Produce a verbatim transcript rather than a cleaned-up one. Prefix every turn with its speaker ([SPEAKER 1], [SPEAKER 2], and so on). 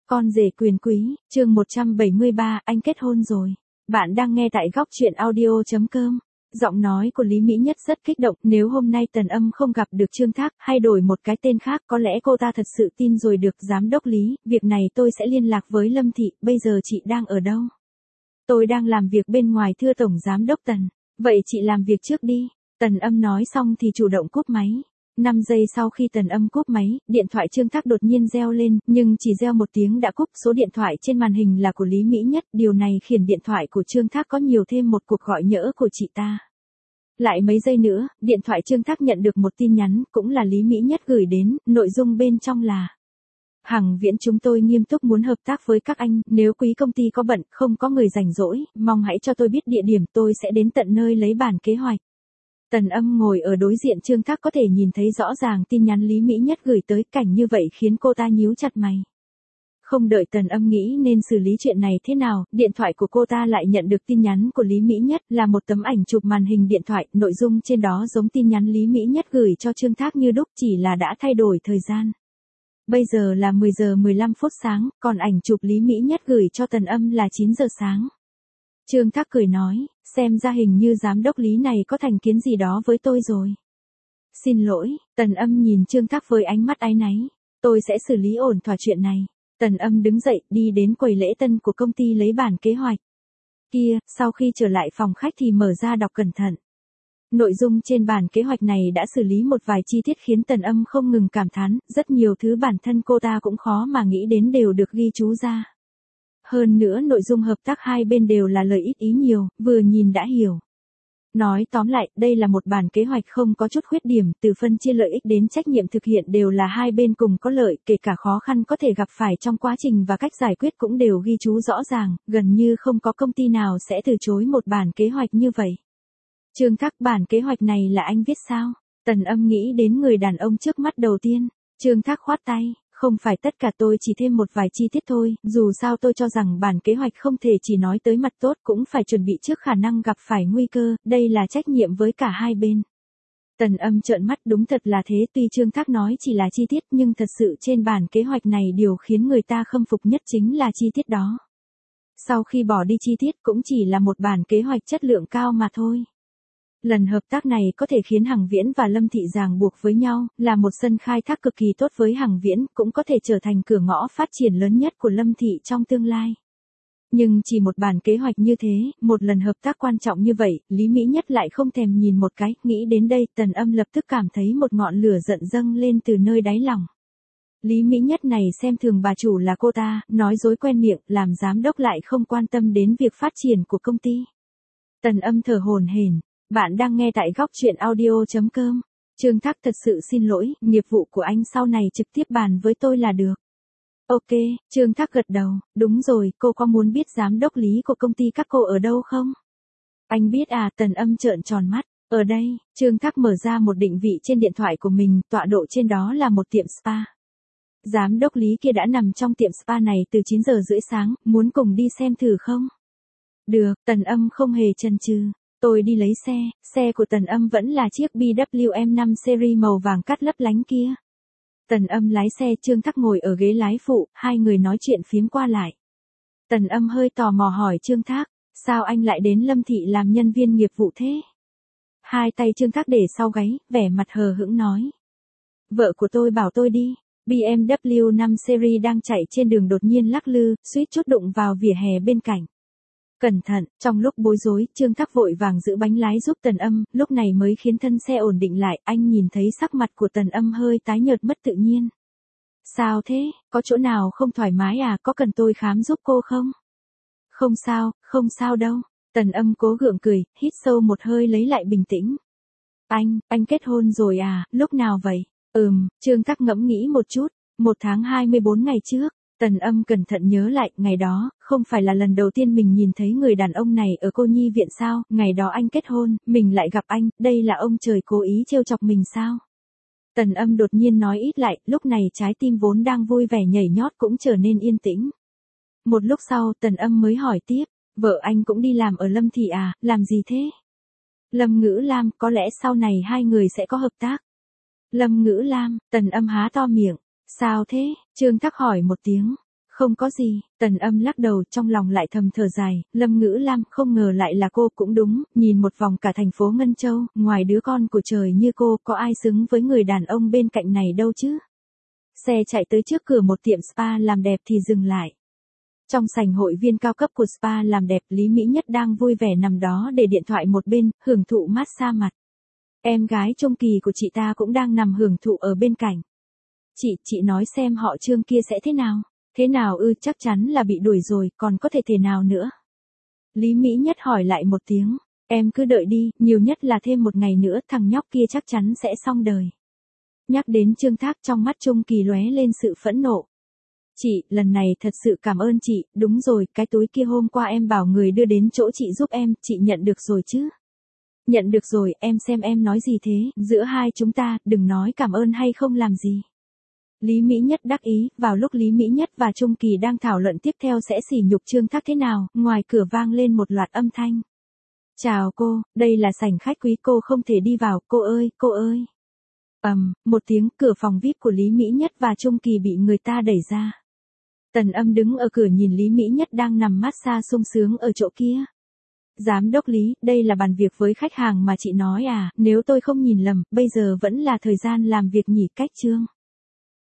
[SPEAKER 1] Con rể quyền quý, chương một trăm bảy mươi ba, anh kết hôn rồi. Bạn đang nghe tại góc truyện audio chấm com. Giọng nói của Lý Mỹ Nhất rất kích động, nếu hôm nay Tần Âm không gặp được Trương Thác, hay đổi một cái tên khác, có lẽ cô ta thật sự tin rồi được. Giám đốc Lý, việc này tôi sẽ liên lạc với Lâm Thị, bây giờ chị đang ở đâu? Tôi đang làm việc bên ngoài thưa Tổng Giám đốc Tần. Vậy chị làm việc trước đi. Tần Âm nói xong thì chủ động cúp máy. năm giây sau khi Tần Âm cúp máy, điện thoại Trương Thác đột nhiên reo lên, nhưng chỉ reo một tiếng đã cúp. Số điện thoại trên màn hình là của Lý Mỹ Nhất, điều này khiến điện thoại của Trương Thác có nhiều thêm một cuộc gọi nhỡ của chị ta. Lại mấy giây nữa, điện thoại Trương Thác nhận được một tin nhắn, cũng là Lý Mỹ Nhất gửi đến, nội dung bên trong là: Hằng Viễn, chúng tôi nghiêm túc muốn hợp tác với các anh, nếu quý công ty có bận, không có người rảnh rỗi, mong hãy cho tôi biết địa điểm, tôi sẽ đến tận nơi lấy bản kế hoạch. Tần Âm ngồi ở đối diện Trương Thác có thể nhìn thấy rõ ràng tin nhắn Lý Mỹ Nhất gửi tới, cảnh như vậy khiến cô ta nhíu chặt mày. Không đợi Tần Âm nghĩ nên xử lý chuyện này thế nào, điện thoại của cô ta lại nhận được tin nhắn của Lý Mỹ Nhất, là một tấm ảnh chụp màn hình điện thoại, nội dung trên đó giống tin nhắn Lý Mỹ Nhất gửi cho Trương Thác như đúc, chỉ là đã thay đổi thời gian. Bây giờ là mười giờ mười lăm phút sáng, còn ảnh chụp Lý Mỹ Nhất gửi cho Tần Âm là chín giờ sáng. Trương Thác cười nói, xem ra hình như giám đốc Lý này có thành kiến gì đó với tôi rồi. Xin lỗi, Tần Âm nhìn Trương Thác với ánh mắt áy náy. Tôi sẽ xử lý ổn thỏa chuyện này. Tần Âm đứng dậy, đi đến quầy lễ tân của công ty lấy bản kế hoạch. Kia, sau khi trở lại phòng khách thì mở ra đọc cẩn thận. Nội dung trên bản kế hoạch này đã xử lý một vài chi tiết khiến Tần Âm không ngừng cảm thán, rất nhiều thứ bản thân cô ta cũng khó mà nghĩ đến đều được ghi chú ra. Hơn nữa nội dung hợp tác hai bên đều là lợi ích ý nhiều, vừa nhìn đã hiểu. Nói tóm lại, đây là một bản kế hoạch không có chút khuyết điểm, từ phân chia lợi ích đến trách nhiệm thực hiện đều là hai bên cùng có lợi, kể cả khó khăn có thể gặp phải trong quá trình và cách giải quyết cũng đều ghi chú rõ ràng, gần như không có công ty nào sẽ từ chối một bản kế hoạch như vậy. Trương Thác, bản kế hoạch này là anh viết sao? Tần Âm nghĩ đến người đàn ông trước mắt đầu tiên. Trương Thác khoát tay. Không phải tất cả, tôi chỉ thêm một vài chi tiết thôi, dù sao tôi cho rằng bản kế hoạch không thể chỉ nói tới mặt tốt, cũng phải chuẩn bị trước khả năng gặp phải nguy cơ, đây là trách nhiệm với cả hai bên. Tần Âm trợn mắt, đúng thật là thế, tuy Trương Thác nói chỉ là chi tiết nhưng thật sự trên bản kế hoạch này điều khiến người ta khâm phục nhất chính là chi tiết đó. Sau khi bỏ đi chi tiết cũng chỉ là một bản kế hoạch chất lượng cao mà thôi. Lần hợp tác này có thể khiến Hằng Viễn và Lâm Thị ràng buộc với nhau, là một sân khai thác cực kỳ tốt với Hằng Viễn, cũng có thể trở thành cửa ngõ phát triển lớn nhất của Lâm Thị trong tương lai. Nhưng chỉ một bản kế hoạch như thế, một lần hợp tác quan trọng như vậy, Lý Mỹ Nhất lại không thèm nhìn một cái, nghĩ đến đây Tần Âm lập tức cảm thấy một ngọn lửa giận dâng lên từ nơi đáy lòng. Lý Mỹ Nhất này xem thường bà chủ là cô ta, nói dối quen miệng, làm giám đốc lại không quan tâm đến việc phát triển của công ty. Tần Âm thở hổn hển. Bạn đang nghe tại góc truyện audio chấm com. Trương Thác, thật sự xin lỗi, nghiệp vụ của anh sau này trực tiếp bàn với tôi là được. Ok, Trương Thác gật đầu, đúng rồi, cô có muốn biết giám đốc Lý của công ty các cô ở đâu không? Anh biết à, Tần Âm trợn tròn mắt. Ở đây, Trương Thác mở ra một định vị trên điện thoại của mình, tọa độ trên đó là một tiệm spa. Giám đốc Lý kia đã nằm trong tiệm spa này từ chín giờ rưỡi sáng, muốn cùng đi xem thử không? Được, Tần Âm không hề chần chừ. Tôi đi lấy xe, xe của Tần Âm vẫn là chiếc B W M năm series màu vàng cắt lấp lánh kia. Tần Âm lái xe, Trương Thác ngồi ở ghế lái phụ, hai người nói chuyện phím qua lại. Tần Âm hơi tò mò hỏi Trương Thác, sao anh lại đến Lâm Thị làm nhân viên nghiệp vụ thế? Hai tay Trương Thác để sau gáy, vẻ mặt hờ hững nói. Vợ của tôi bảo tôi đi. B M W năm series đang chạy trên đường đột nhiên lắc lư, suýt chút đụng vào vỉa hè bên cạnh. Cẩn thận, trong lúc bối rối, Trương Thác vội vàng giữ bánh lái giúp Tần Âm, lúc này mới khiến thân xe ổn định lại, anh nhìn thấy sắc mặt của Tần Âm hơi tái nhợt mất tự nhiên. Sao thế, có chỗ nào không thoải mái à, có cần tôi khám giúp cô không? Không sao, không sao đâu. Tần Âm cố gượng cười, hít sâu một hơi lấy lại bình tĩnh. Anh, anh kết hôn rồi à, lúc nào vậy? Ừm, Trương Thác ngẫm nghĩ một chút, một tháng hai mươi bốn ngày trước. Tần Âm cẩn thận nhớ lại, ngày đó, không phải là lần đầu tiên mình nhìn thấy người đàn ông này ở cô nhi viện sao, ngày đó anh kết hôn, mình lại gặp anh, đây là ông trời cố ý trêu chọc mình sao? Tần Âm đột nhiên nói ít lại, lúc này trái tim vốn đang vui vẻ nhảy nhót cũng trở nên yên tĩnh. Một lúc sau, Tần Âm mới hỏi tiếp, vợ anh cũng đi làm ở Lâm Thị à, làm gì thế? Lâm Ngữ Lam, có lẽ sau này hai người sẽ có hợp tác. Lâm Ngữ Lam, Tần Âm há to miệng. Sao thế? Trương Thác hỏi một tiếng. Không có gì, Tần Âm lắc đầu, trong lòng lại thầm thở dài, Lâm Ngữ Lam, không ngờ lại là cô. Cũng đúng, nhìn một vòng cả thành phố Ngân Châu, ngoài đứa con của trời như cô, có ai xứng với người đàn ông bên cạnh này đâu chứ. Xe chạy tới trước cửa một tiệm spa làm đẹp thì dừng lại. Trong sảnh hội viên cao cấp của spa làm đẹp, Lý Mỹ Nhất đang vui vẻ nằm đó để điện thoại một bên, hưởng thụ massage mặt. Em gái Trung Kỳ của chị ta cũng đang nằm hưởng thụ ở bên cạnh. Chị, chị nói xem họ Trương kia sẽ thế nào? Thế nào ư, chắc chắn là bị đuổi rồi, còn có thể thế nào nữa? Lý Mỹ Nhất hỏi lại một tiếng, em cứ đợi đi, nhiều nhất là thêm một ngày nữa, thằng nhóc kia chắc chắn sẽ xong đời. Nhắc đến Trương Thác, trong mắt Trung Kỳ lóe lên sự phẫn nộ. Chị, lần này thật sự cảm ơn chị, đúng rồi, cái túi kia hôm qua em bảo người đưa đến chỗ chị giúp em, chị nhận được rồi chứ? Nhận được rồi, em xem em nói gì thế, giữa hai chúng ta, đừng nói cảm ơn hay không làm gì. Lý Mỹ Nhất đắc ý, vào lúc Lý Mỹ Nhất và Trung Kỳ đang thảo luận tiếp theo sẽ sỉ nhục Trương Thác thế nào, ngoài cửa vang lên một loạt âm thanh. Chào cô, đây là sảnh khách quý, cô không thể đi vào, cô ơi, cô ơi. Ầm, um, một tiếng, cửa phòng vi ai pi của Lý Mỹ Nhất và Trung Kỳ bị người ta đẩy ra. Tần Âm đứng ở cửa nhìn Lý Mỹ Nhất đang nằm massage sung sướng ở chỗ kia. Giám đốc Lý, đây là bàn việc với khách hàng mà chị nói à, nếu tôi không nhìn lầm, bây giờ vẫn là thời gian làm việc nhỉ, cách Trương.